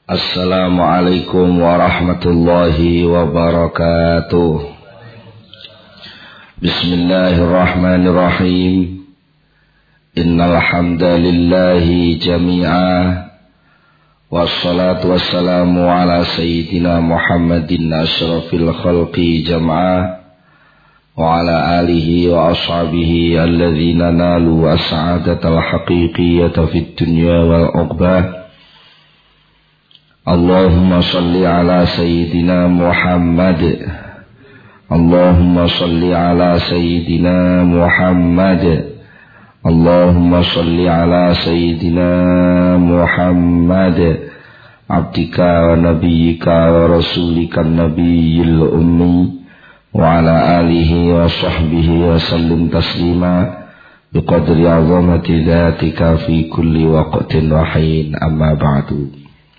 Assalamualaikum warahmatullahi wabarakatuh. Bismillahirrahmanirrahim. Innal hamdalillahi jami'a. Wassalatu wassalamu ala sayyidina Muhammadin asyrafil khalqi jam'a. Wa ala alihi wa ashabihi alladhina nalu as-sa'adatal haqiqiyyata fid dunya wal uqbah. Allahumma salli ala sayyidina Muhammad. Allahumma salli ala sayyidina Muhammad. Allahumma salli ala sayyidina Muhammad. Abdika wa nabiyyika wa rasulika nabiyyil ummi. Wa ala alihi wa sahbihi wa sallim taslima. Biqadri azamati dhatika fi kulli waqtin wa hin, amma ba'du.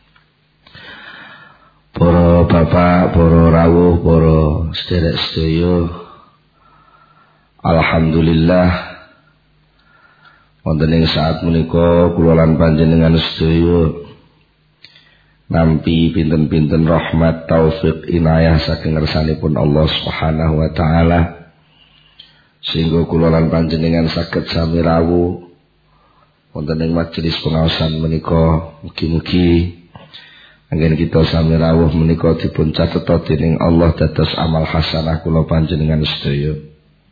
Para bapak, para rawuh, para sederek sedaya, alhamdulillah wonten ing saat menika kula lan panjenengan sedaya nampi pinten-pinten rahmat taufik inayah saking ngersanipun Allah Subhanahu wa taala sehingga kula lan panjenengan saged sami rawuh wonten ing majelis pengaosan menika. Mugi-mugi anggen kita sami rawuh menika dipun cateta dening Allah dados amal hasanah kula panjenengan sedaya.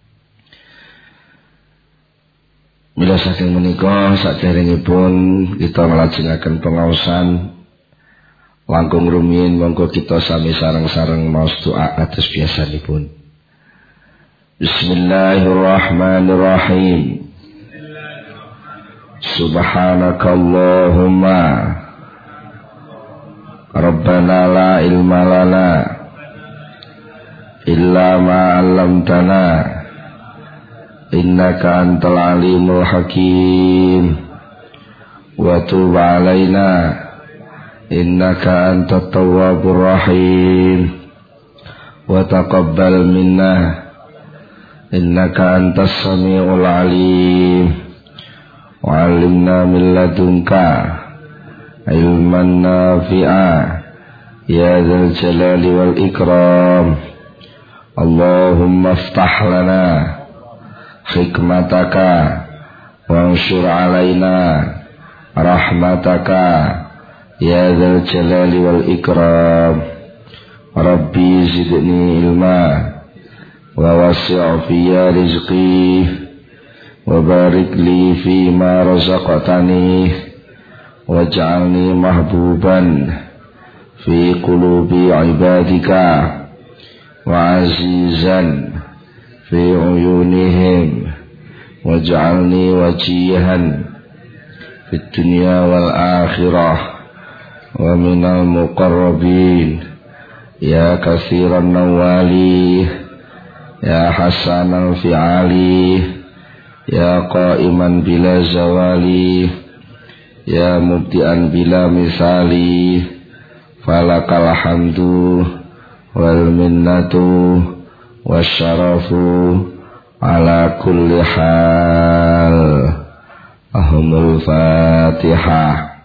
Mila saking menika saderengipun kita nglajengaken pengaosan langkung rumiyin monggo kita sami sareng-sareng maos doa atas biasanipun. Bismillahirrahmanirrahim. Subhanakallahumma Rabbana la ilma lana illa ma 'allamtana innaka antal alimul hakim wa tub 'alaina innaka antat tawwabur rahim wa taqabbal minna innaka antas samiul alim wa 'allimna min ladunka ilman nafi'a ya dzal jalali wal ikram. Allahumma iftah lana hikmataka wanshur alaina rahmataka ya dzal jalali wal ikram. Rabbi zidni ilma wa wasi' fiyya rizqi wa barik li fima razaqtani waj'alni mahbuban fi qulubi ibadika wa azizan fi uyunihim waj'alni wajihan fid dunya wal akhirah wa minal muqarrabin ya katsiran nawali ya hasanal fi'ali ya qa'iman bila zawali ya mubdi'an bila misali falakal hamdu wal minnatu wasyarafu ala kulli hal. Ahumul Fatihah.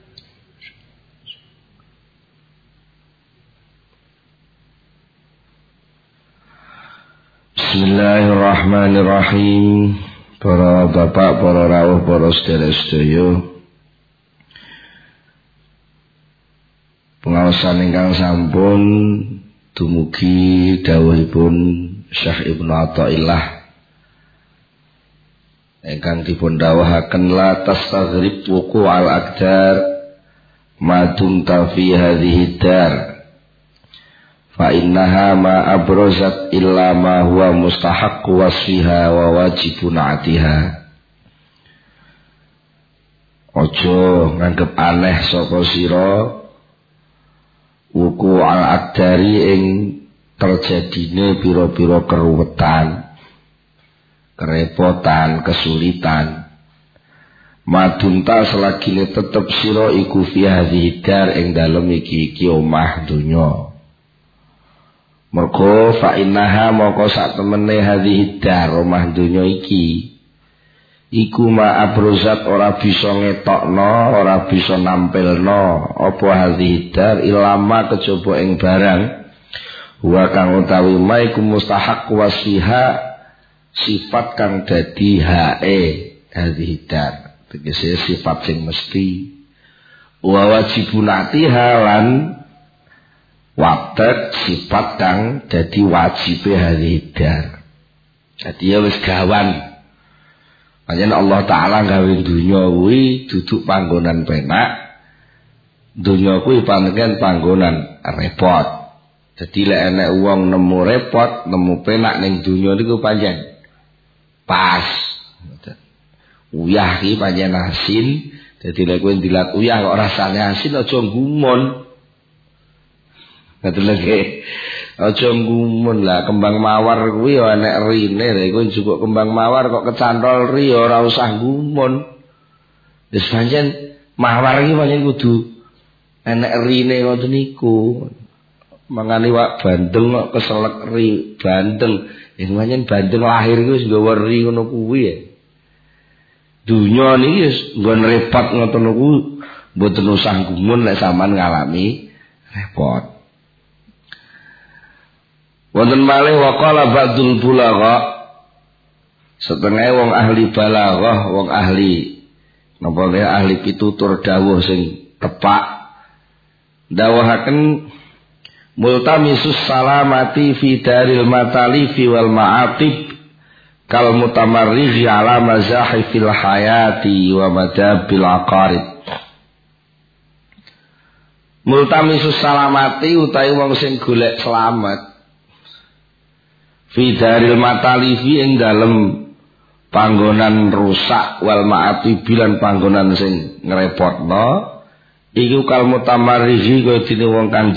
Bismillahirrahmanirrahim. Para bapak, para rawuh, para sedherek-sedaya, pengaosan ingkang sampun dumugi dawuhipun Syekh Ibnu Athaillah ingkang dipun dawuhaken la tastaghrib wuqu al aqdar ma dumta fi hadhihi dar fa innaha ma abrozat illa ma huwa mustahaqqu wasfiha wa wajibun atiha. Ojo nganggep aneh sapa sira wuku al-aqdari ing terjadine pira-pira keruwetan, kerepotan, kesulitan. Madunta selagine tetep sira iku fi hadhihi dar ing dalem iki omah donya. Mergo fa innaha moko sak temene hadhihi dar omah donya iki iku ma abrozat ora bisa ngetokno, ora bisa nampilno apa hadhihi dar ilama kejaba ing barang wa kang utawi ma iku mustahaq wasiha sifat kang dadi hae hadhihi dar tegese sifat sing mesti wa wajibunati halan watet sifat kang dadi wajibe hadhihi dar. Dadi ya wis gawan. Pancen Allah Taala gawe dunya kuwi duduk panggonan penak. Dunya kuwi pancen panggonan repot. Dadi lek enek wong nemu repot, nemu penak ning dunya niku pancen pas. Uyah iki pancen asin. Dadi lek kowe ndilat uyah kok rasane asin aja gumun. Ngoten lho. Aja ngumun lah kembang mawar kuwi ya enek rine lha iku njupuk kembang mawar kok kecantol ri ora usah ngumun. Wis pancen mawar iki pancen kudu enek rine ngoten niku. Mangane wak bandeng kok keselek ri bandeng. Wis pancen bandeng lahir iku wis nggawa ri ngono kuwi ya. Dunya niki wis nggon repot ngoten niku mboten usah ngumun nek sampean ngalami repot. Wonten malih waqala ba'dul bulagha setengah wong ahli balaghah, wong ahli napa ahli pitutur dawuh sing tepak dawuhaken multamisus salamati fi daril matalifi wal ma'atib kal mutamarrighi ala mazahifil hayati wa madabil aqarib. Multamisus salamati utawi wong sing golek selamat fi daril matalifi ing dalem panggonan rusak wal ma'ati bilan panggonan sing ngrepotno iku kal mutamarrihi kaya dene wong kang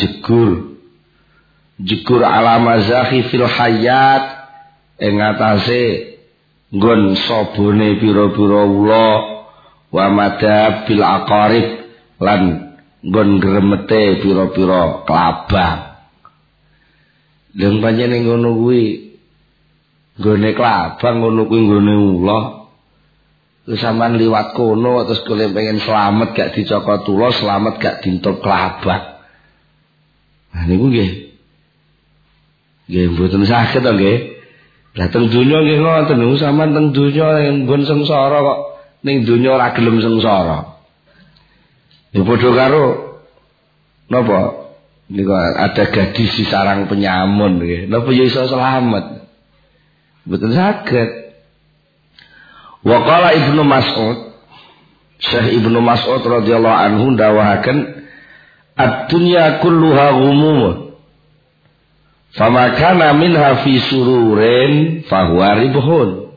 jegur ala mazahi fil hayat ing atase nggon sobone pira-pira ula wa madabil aqarib lan nggon gremete pira-pira klabang. Lha pancen ngono kuwi nggone klabang ngono kuwi nggone ula. Terus sampean liwat kono terus kule pengen selamat gak dicokot ula, selamat gak dintup klabang. Nah niku nggih. Nggih mboten saged to nggih. Lah teng donya nggih ngoten niku sampean teng donya nggon sengsara kok ning donya ora gelem sengsara. Ya padha karo napa? Niku ada gadis di sarang penyamun nggih. Napa ya iso selamat? Mboten saged. Wa qala Ibnu Mas'ud, Syekh Ibnu Mas'ud radhiyallahu anhu dawahaken ad-dunya kulluha ghumum. Fama kana minha fi sururin fahuwa ribhun.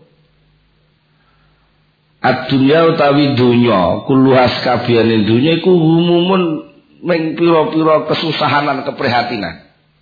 Ad-dunya utawi dunya kulluha sakabehane dunya iku ghumumun meng pira-pira kesusahan lan keprihatinan.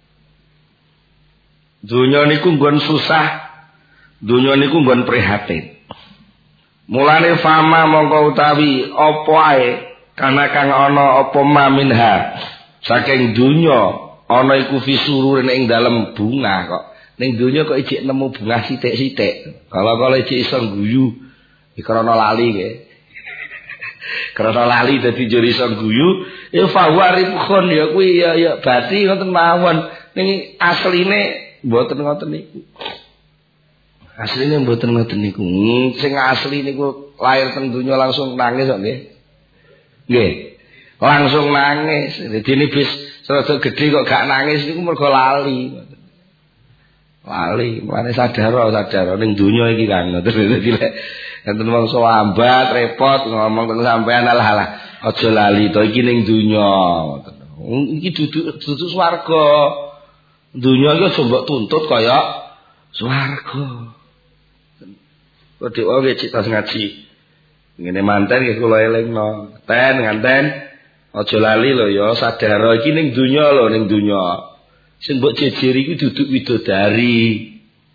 Dunya niku nggon susah, dunya niku nggon prihatin. Mulane fama mongko utawi apa ae kana kang ana apa maminha saking dunya ana iku fisururin ing dalem bunga kok. Ning dunya kok ijik nemu bunga sithik-sithik. Kala-kala ijik iso guyu krana lali nggih. Krana lali dadi jur iso guyu ya fawaribun ya kuwi ya bati ngoten mawon ning asline mboten ngoten niku. Asline mboten ngoten niku. Sing asli niku lahir teng donya langsung nangis kok nggih. Nggih. Langsung nangis. Dene bis rada gedhe kok gak nangis niku mergo lali. Lali, mane sadar ning donya iki kan. Dadi lek enten wong sambat repot ngomong teng sampean alah aja lali to iki ning donya. Iki dudu swarga. Donya iki aja mbok tuntut kaya swarga. Kok wae cita ngaji. Ngene manten nggih kula elingno. Ten nganten aja lali lho ya sadar iki ning donya lho ning donya. Sing mbok jejeri iki duduk widodari.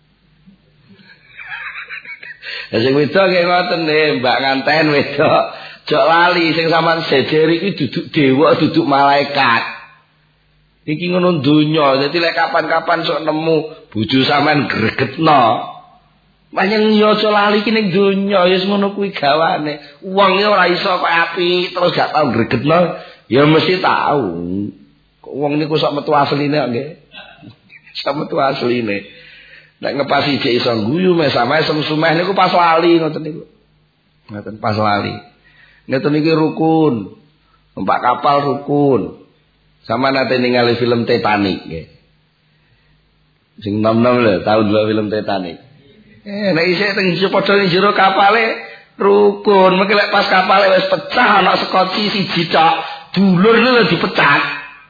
Lah sing wedok nggih ngoten Mbak nganten wedok. Jok lali sing sampean jejeri iki duduk dewa, duduk malaikat. Iki ngono donya. Dadi lek kapan-kapan sok nemu bojo sampean gregetno. Panjang yo aja lali ki ning donya ya ngono kuwi gawane. Wong iki ora iso kok apik terus gak tau gregetno, ya mesti tahu. Wong niku sok metu asline nggih. Sok metu asline. Nek ngepasi jek iso guyu mesame semsumeh niku pas lali ngoten niku. Ngoten pas lali. Ngoten iki rukun. Numpak kapal rukun. Sama nate ningali film Titanic nggih. Sing nom-nom lho tau delok film Titanic. Nek isih teng padha ning jero kapale rukun, mengki lek pas kapale wis pecah ana sekoci siji tok, dulur lho dipecat.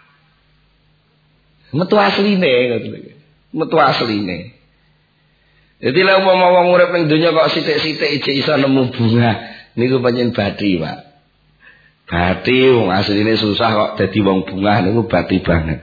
Metu asline ngoten iki. Metu asline. Jadi lek umpama wong urip ning donya kok sithik-sithik ijek iso nemu bunga, niku pancen bathi, Pak. Bathi wong asline susah kok dadi wong bunga niku bathi banget.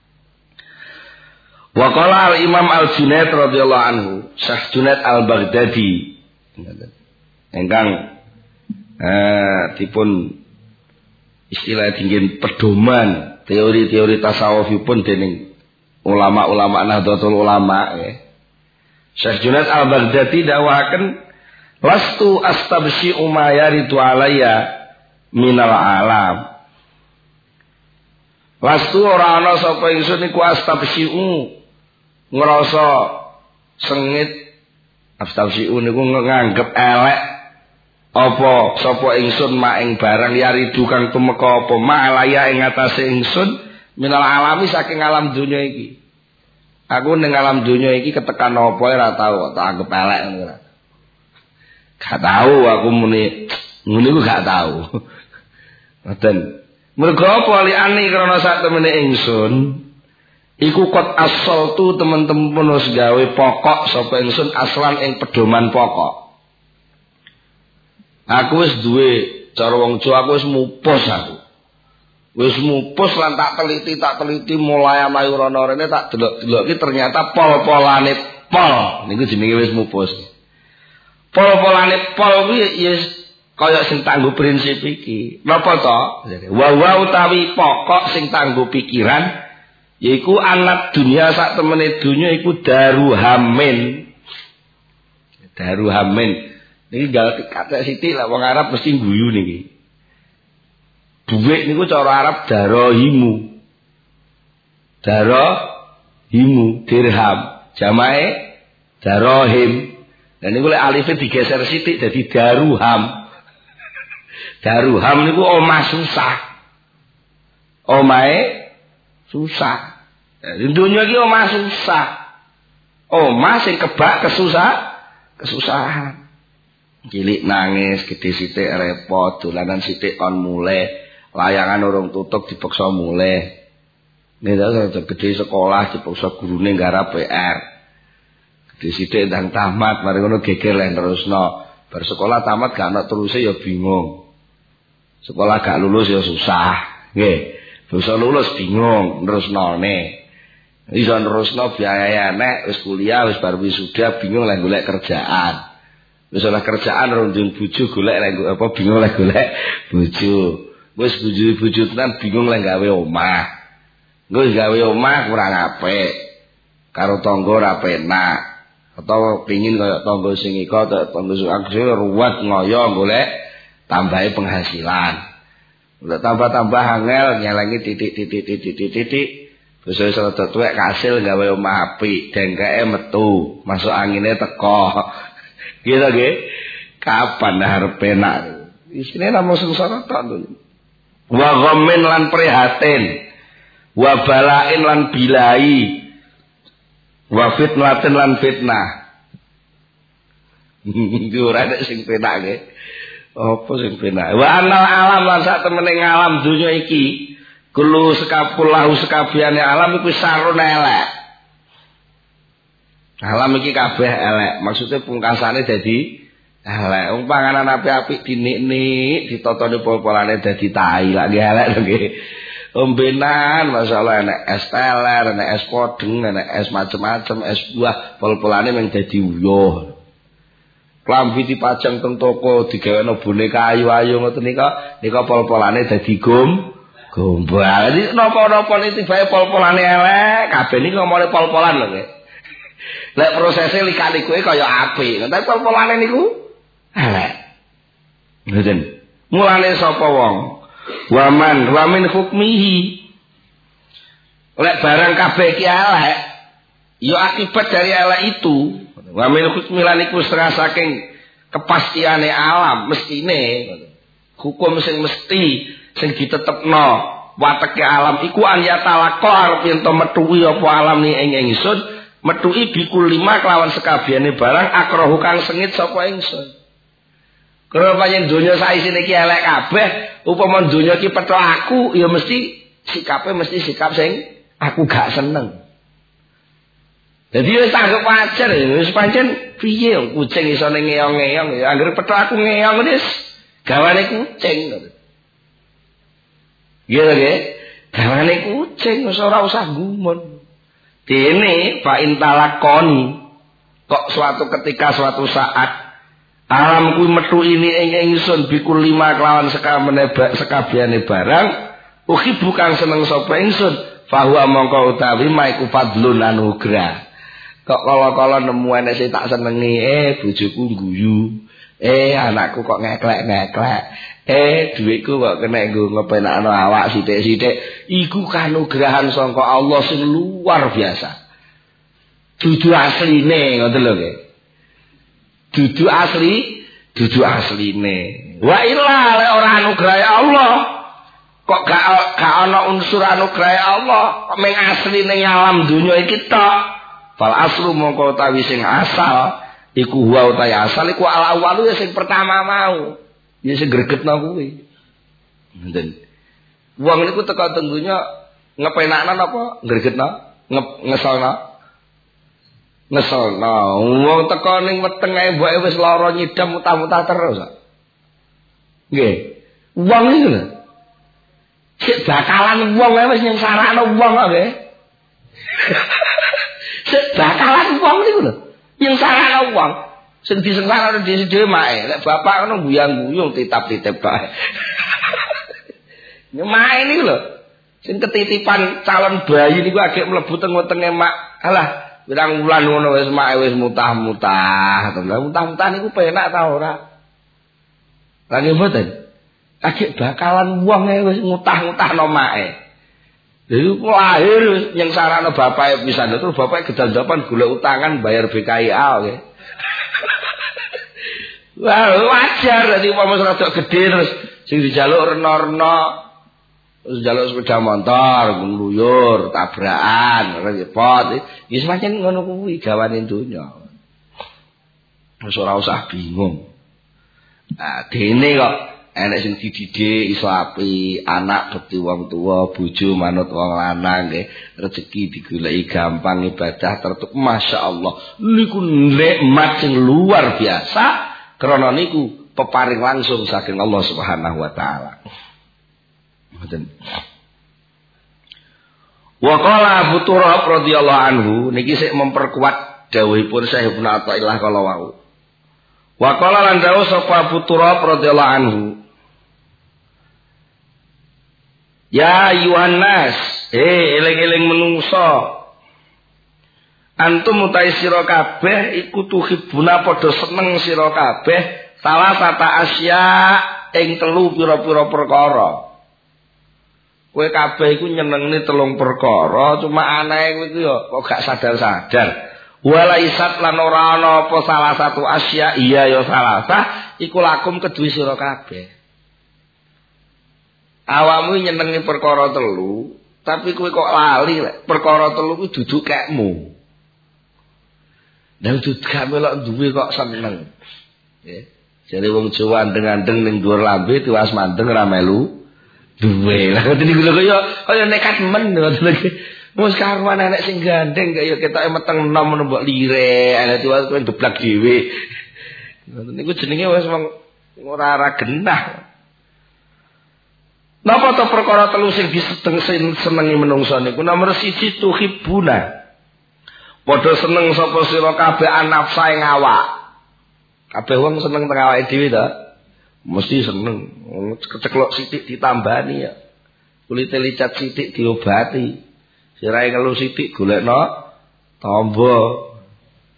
Wa qala al-Imam Al-Junaid radhiyallahu anhu, Syekh Junaid Al-Baghdadi ingkang dipun istilah dingin pedoman teori-teori tasawufipun dening ulama-ulama Nahdlatul Ulama ya. Syekh Junaid Al-Baghdadi dakwaken lastu astabsyi umayaritu alayya minal alam. Lastu ora ana sapa ingsun iku astabsyi'u ngrasa sengit astabsyi'u niku nganggep elek apa sapa ingsun maing barang yaridu kang tumeka apa ma'alaya ing atase ingsun minal alami saking alam donya iki. Aku ning alam donya iki ketekan apa ora tau tak anggap elek ngono. Gak tau aku muni ngene iku gak tau. Ngoten. Mergo apa liane krana sak temene ingsun iku kot asal tu teman-teman wis gawe pokok sapa ingsun aslan ing pedoman pokok. Aku wis duwe cara wong Jawa aku wis mupus aku. Wis mupus lan tak teliti mulai amayu rono rene tak delok-delok iki ternyata pol-polane pol. Niku jenenge wis mupus. Pol-polane pol kuwi ya kaya sing tangguh prinsip iki. Napa to? Wa utawi pokok sing tangguh pikiran yaiku anak dunia sak temene dunya iku daruhamin. Daruhamin. Niki gal kata sithik lah wong Arab mesti guyu niki. Duit niku cara Arab darohimu. Darohimu dirham. Jamae darohim. Dan niku lek alife digeser sithik dadi daruham. Daruham niku omah susah. Omahe susah. Di dunia iki omah susah. Omah sing kebak kesusahan. Cilik nangis, gede sithik repot, dolanan sithik kon muleh, layangan urung tutup dipaksa muleh. Nek gede sekolah dipaksa gurune nggarap PR. Gede sithik ndang tamat, mari ngono geger lan terusno. Bar sekolah tamat gak ana teruse ya bingung. Sekolah gak lulus ya susah, nggih. Bisa lulus bingung nerusnone. Iso nerusno biaya nek wis kuliah wis bar wisuda bingung lek golek kerjaan. Wis oleh kerjaan rondung bojo golek lek apa bingung lek golek bojo. Wis bojo tenan bingung lek gawe omah. Engko gawe omah kurang apik. Karo tangga ora penak. Atau pengin kaya tangga sing iko tangga sing ruwet ngoyo golek tambahi penghasilan. Udah tambah-tambah angel nyelengi titik. Terus wis rada tuwek kasil gawe omah apik, dengkeke metu, masuk angine teko. Gitu nggih. Kapan arep penak? Isine namung sengsara tok to. Wa ghammin lan prihatin. Wa balain lan bilai. Wa fitnatin lan fitnah. Iki ora nek sing penak nggih. Apa sing penak? Wa anal alam lan sak temene alam donya iki kulo sekapulahu sekabiane alam iku sarun elek. Alam iki kabeh elek. Maksudnya pungkasane dadi elek. Wong panganan apik-apik dinik-nik, ditotone pol-polane dadi tai lak elek lho nggih. Ombenan masalah enek es teler, enek es podeng, enek es macem-macem, es buah, pol-polane mung dadi uyuh. Klambi dipajang teng toko digaweno boneka ayu-ayu ngoten nika pol-polane dadi gombal. Jadi napa-napa niki bae pol-polane elek, kabeh niki ngomongane pol-polan lho nggih. Lek prosese likane kowe kaya apik, tapi polane niku elek. Ngoten. Mulane sapa wong? Wamin hukmihi. Lek barang kabeh iki elek, ya akibat dari elek itu. Wamin hukmi lan iku setengah saking kepastiane alam mestine. Hukum sing mesti sing ditetepno wateke alam iku an ya talaqo arep yen to metuwi apa alam ni ing ingsun metuwi bikul 5 kelawan sekabehane barang akrahu kang sengit sapa ingsun. Kalau panjen donya saisine iki elek kabeh, upama donya iki petho aku, ya mesti sikape mesti sikap sing aku gak seneng. Jadi wis anggap wajar, wis pancen piye kucing iso ngeong-ngeong ya anggere petho aku ngeong wis gawane kucing. Iya nggih, gawane kucing wis ora usah gumun. Dene fa intalakoni kok suatu ketika suatu saat alam kuwi metu ini ing ingsun bikul 5 kelawan sekabehane barang ugi bukan seneng sapa ingsun fahuwa mongko utawi maiku fadlun anugrah. Kok kala-kala nemu enek sing tak senengi bojoku guyu anakku kok ngeklek-ngeklek dhuwitku kok kena nggo ngepenakno awak sithik-sithik iku kanugrahan saka Allah sing luar biasa. Dudu asline ngoten lho nggih. Dudu asline. Wa illa le ora anugerah Allah. Kok gak ana unsur anugerah Allah, kok mung asline alam dunya iki tok. Fal aslu mongko utawi sing asal iku wa utawi asal iku al awalu ya sing pertama mau. Ya sing gregetno kuwi. Ngoten. Wong niku teko tenggunya ngepenakno napa gregetno? Ngesalno. Ngeselno wong teko ning weteng ae mboke wis lara nyidam mutah-mutah terus. Nggih. Wong iki lho. Sik bakalan wong ae wis nyengsarano wong kok nggih. Sik bakalan wong niku lho. Nyengsarano wong. Sing disengsarano dhewe mae. Lek bapak ngono guyang-guyung titap-titip bae. Nyemae niku lho. Sing ketitipan calon bayi niku agek mlebu teng wetenge mak. Alah pirang wulan ngono wis mak wis mutah-mutah. Mutah-mutah niku penak ta ora? Lagi mboten. Agek bakalan wong wis mutah-mutahno make. Lha lahir nyengsarano bapake pisan terus bapake gedandapan golek utangan bayar BKIA nggih. Wah, wajar dadi umpama rada gedhe terus sing dijaluk rena-rena terus njaluk sepeda motor, ngluyur, tabrakan, repot. Ya semacam ngono kuwi gawane donya. Wis ora usah bingung. Nah, dene kok enek sing dididik iso apik, anak bekti wong tuwa, bojo manut wong lanang nggih, rezeki digoleki gampang, ibadah tertib, masyaallah. Niku nikmat sing luar biasa krana niku peparing langsung saking Allah Subhanahu wa taala. Wa qala Abu Turab radhiyallahu anhu niki sik memperkuat dawuhipun Syekh Ibnu Athaillah kala wau. Wa qala lan dawuh sapa Abu Turab radhiyallahu anhu. Ya ayuhan nas, eling-eling menungso. Antum utai sira kabeh iku tuhibuna padha seneng sira kabeh salah sata asya ing telu pira-pira perkara. Kowe kabeh iku nyenengne telung perkara, cuma anae kowe iku ya kok gak sadar-sadar. Walaisat lan ora ana apa salah satu asya iya ya salasah iku lakum kedue sira kabeh. Awakmu nyenengne perkara telu, tapi kowe kok lali lek perkara telu kuwi dudu kekmu. Lah dudu gak melok duwe kok seneng. Nggih. Jare wong Jawa andeng-andeng ning dhuwur lambe tiwas mandeng ora melu duwe. Lah ngoten niku lho kaya nekat men ngoten lho. Wis karuan anak sing gandeng kaya ketoke meteng enom mbok lire, ana tuwa kowe deblak dhewe. Ngoten niku jenenge wis wong ora genah. Napa to perkara telu sing senengi menungso niku nomor 1 tuhibuna. Padha seneng sapa sira kabeh anafsa ing awak. Kabeh wong seneng teng awake dhewe ta? Mesti seneng. Keceklok sithik ditambani ya. Kulite licat sithik diobati. Sirahe ngelu sithik golekno tamba.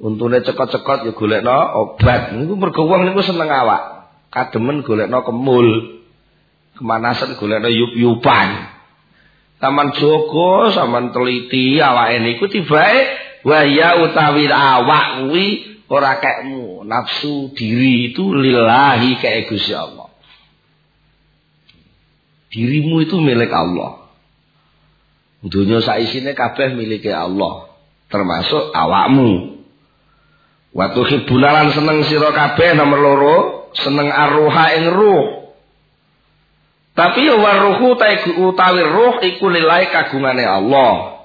Untune cekot-cekot ya golekno obat. Niku mergo wong niku seneng awak. Kademen golekno kemul. Kemanasan golekno yup-yupan. Saman jogo, saman teliti awake niku tibae waya utawi awak kuwi ora kekmu. Nafsu diri itu lillahi kae Gusti Allah. Dirimu itu milik Allah. Dunia saisine kabeh milik Allah, termasuk awakmu. Wa tuhibbuna lan seneng sira kabeh nomor loro, seneng arruha ing ruh. Tapi ya waruhu utawi ruh iku lillahi kagungane Allah.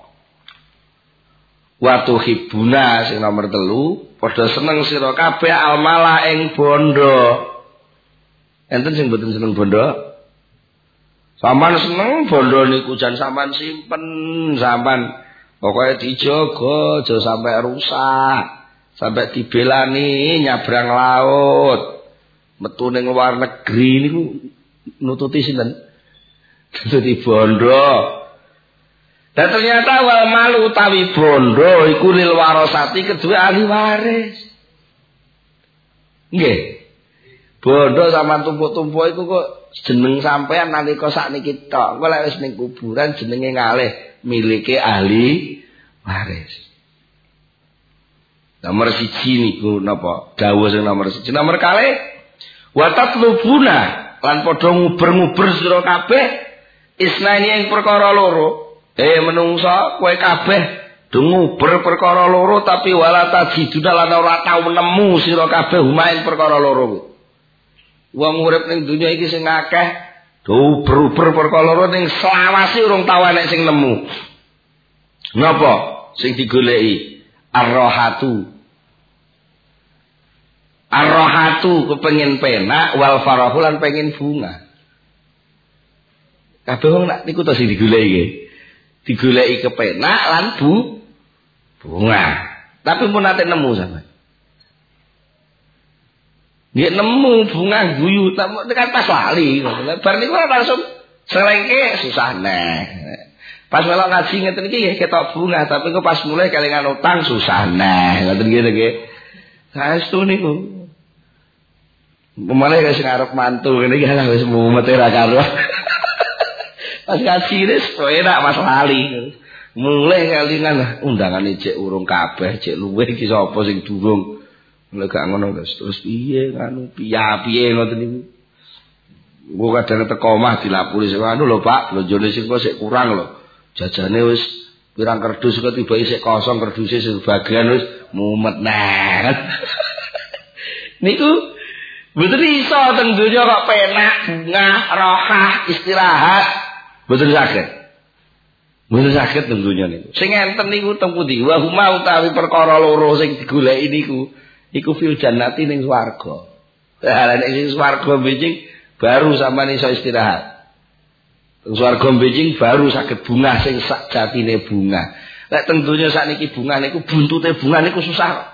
Wa tuhibbuna sing nomor 3, padha seneng sira kabeh almala ing bondo. Enten sing mboten seneng bondo? Sampeyan seneng bondo niku jan sampeyan simpen, sampeyan pokoke dijaga aja sampai rusak. Sampai dibelani nyabrang laut, metu ning luar negeri niku nututi sinten? Nututi bondo. Dan ternyata wal malu utawi bondo iku lil warasati kedua ahli waris. Nggih. Bondo sama tumpuk-tumpuk iku kok jeneng sampean nalika sakniki tok. Engko lek wis ning kuburan jenenge ngalih milike ahli waris. Nomor 1 niku napa? Dawuh sing nomor 1. Nomor 2, wa tatlubuna lan padha nguber-nguber sira kabeh isnaini ing perkara loro. Menungsa kowe kabeh do nguber perkara loro tapi wala tajiduna lan ora tau nemu sira kabeh huma ing perkara loro. Wong urip ning donya iki sing akeh do uber-uber perkara loro ning selawase urung tau enek sing nemu. Napa sing digoleki? Arrohatu kepengin penak wal farahu lan pengen bunga. Kabeh wong nak niku to sing digoleki. Digoleki kepenak lan bunga. Tapi mun nate nemu sampean. Nggih nemu bunga guyu tekan pas lali. Bar niku langsung selengke susah neh. Pas melok ngaji ngeten iki nggih ketok bunga, tapi kok pas mulai kelingan utang susah nah. Ngoten nggih nggih. Saestu niku. Pemane wis ngarep mantu ngene iki lah wis mumet ra karo. Pas ngaji wis enak Mas lali. Mulai kelingan undangane cek urung kabeh, cek luweh iki sapa sing durung. Lek gak ngono terus piye nganu piye ngoten niku. Engko kadang teko omah dilapuri sing anu lho Pak, blonjone sing kok sik kurang lho. Jajane wis pirang kerdus kok tiba isih kosong kerduse sebagian wis mumet nah. Niku mboten iso teng donya kok penak, bunga, rohah, istirahat. Mboten saged. Mboten saged teng donya niku. Sing enten niku teng pundi? Wa huma utawi perkara loro sing digoleki niku iku fil jannati ning swarga. Lah nek sing swarga benjing baru sampeyan iso istirahat. Swarga benjing baru saged bunga sing sakjatine bunga. Lek teng donya sakniki bunga niku buntute bunga niku susah.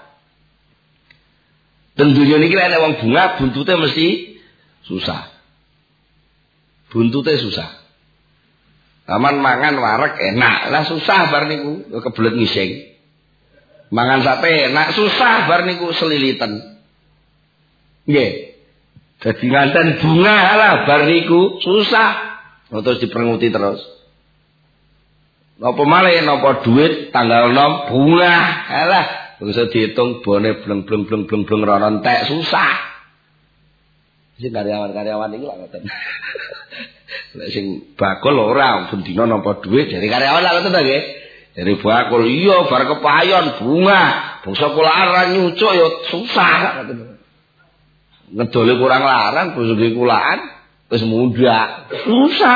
Teng donya niki lek wong bunga buntute mesti susah. Buntute susah. Aman mangan wareg enak, lah susah bar niku kebelet ngising. Mangan sate enak, susah bar niku selilitan. Nggih. Dadi nganten bunga lah bar niku susah. Terus diperenguti terus. Napa malih napa duit tanggal 6 bunga. Alah, bisa dihitung bone bleng-bleng rono entek susah. Sing karyawan-karyawan iki lak ngoten. Lek sing bakul ora ben dina napa duit dari karyawan lak ngoten ta nggih. Dari bakul iya bar kepayon bunga. Bangsa kulaan ra nyucuk ya susah ngoten. Ngedole kurang larang bangsa kulaan wis muda susah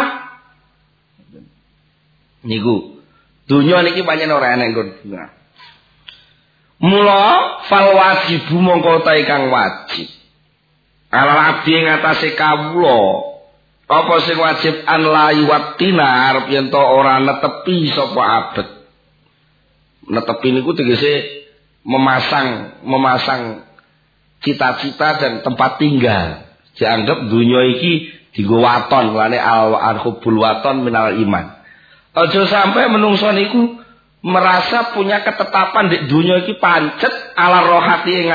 niku dunya niki pancen ora enek bunga. Mula fal wajibu mongko ta kang wajib ala abdi ngatasé kawula apa sing wajib an layiwatina arep yen to ora netepi sapa abet. Netepi niku tegese memasang cita-cita dan tempat tinggal. Dianggap dunya iki dienggo waton, lane al-hubbul waton minal iman. Aja sampai menungso niku merasa punya ketetapan di dunia iki pancet ala rohati ing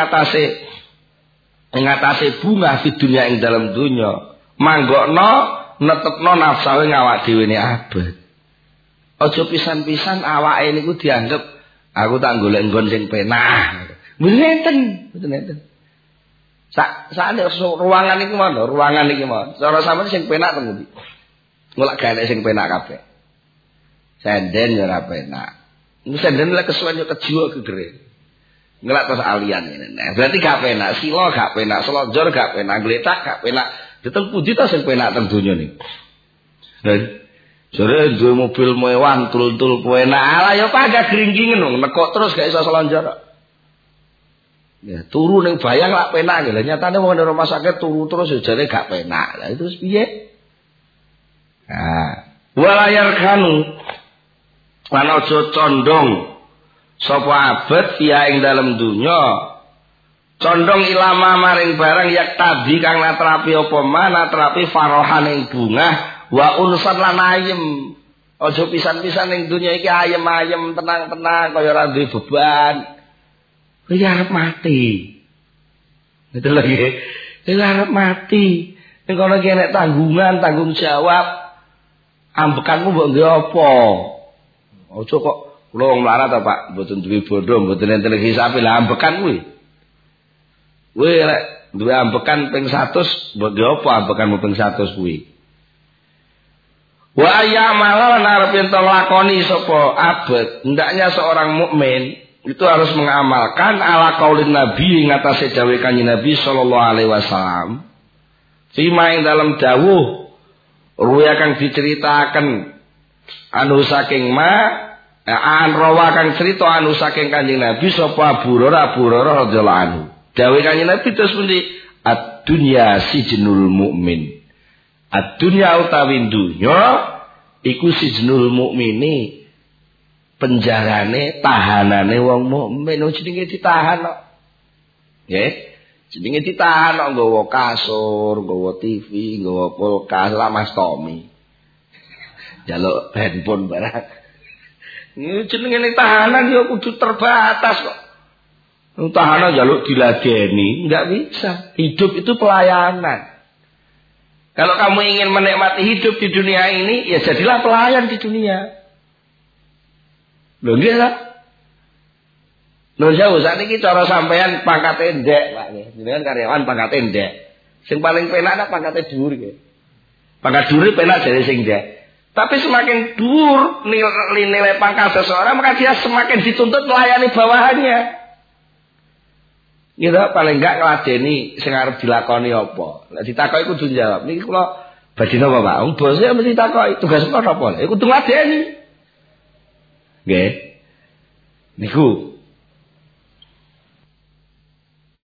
atase bunga di dunia ing dalam dunia. Manggokno netepno nafsawe ngawak dhewe ne abet. Aja pisan-pisan awake niku dianggep aku tak golek nggon sing penak. Mboten. Sakjane ruangan iki mono, ruangan iki mono. Cara sampeyan sing penak teng ndi? Golek gawe sing penak kabeh. Senden ya ora penak. Ini senden lek kesuwen yo kejiwa gegere. Ngelak terus alian ngene. Nah, berarti gak penak, sila gak penak, selonjor gak penak, gletak gak penak. Ditel pundi ta sing penak teng donya niki. Lah jare duwe mobil mewah, tul-tul penak. Ala yo pagak gringkingen nekok terus gak iso selonjor. Ya, turu ning bayang lak penak lho. Nyatane wong nang rumah sakit turu terus yo jare gak penak. Lah itu piye? Nah, walayar kanu lan aja condong sapa abet via ing dalam dunya condong ilama maring barang yak tadi kang natrapi apa mana natrapi farohan ing bunga wa unsan lan ayem aja pisan-pisan ning dunya iki ayem-ayem tenang-tenang kaya ora duwe beban iki arep mati betul lagi iki arep mati ning kono iki nek tanggung jawab ambekanmu mbok nggo apa aja kok kula wong melarat ta Pak mboten duwe bondo mboten enten hisabe lah ambekan kuwi lek duwe ambekan ping 100 mbok nggo apa ambekanmu ping 100 kuwi wa ayyamala lan arep ento nglakoni sapa abet hendaknya seorang mukmin itu harus mengamalkan ala qaulin nabi ngatasé dawuh Kanjeng Nabi sallallahu alaihi wasallam fima ing dalam dawuh ruya kang diceritaken anu saking an rawa kang cerita anu saking Kanjeng Nabi sapa Abu Hurairah radhiyallahu anhu. Dawuh Kanjeng Nabi terus pundi ad-dunya sijnul mukmin. Ad-dunya utawi dunya iku sijnul mukmini penjarane tahanane wong mukmin jenenge ditahan kok. Nggih. Jenenge ditahan kok nggawa kasur, nggawa TV, nggawa kulkas lah Mas Tommy. Jaluk handphone barang. Ini jenenge tahanan ya kudu terbatas kok. Tahanan jaluk diladeni, enggak bisa. Hidup itu pelayanan. Kalau kamu ingin menikmati hidup di dunia ini, ya jadilah pelayan di dunia. Lho nggih ta? Lho jauh sakniki cara sampean pangkate ndek, Pak nggih. Jenengan karyawan pangkate ndek. Sing paling penak nek pangkate dhuwur nggih. Pangkat dhuwur penak jare sing ndek. Tapi semakin dhuwur nilai pangkat seseorang, maka dia semakin dituntut melayani bawahannya. Gitu, paling enggak ngladeni sing arep dilakoni apa. Lah ditakoki kudu jawab. Niki kula badhe napa, Pak? Wong bose mesti takoki tugas kok apa? Iku kudu ngladeni. Nggih. Niku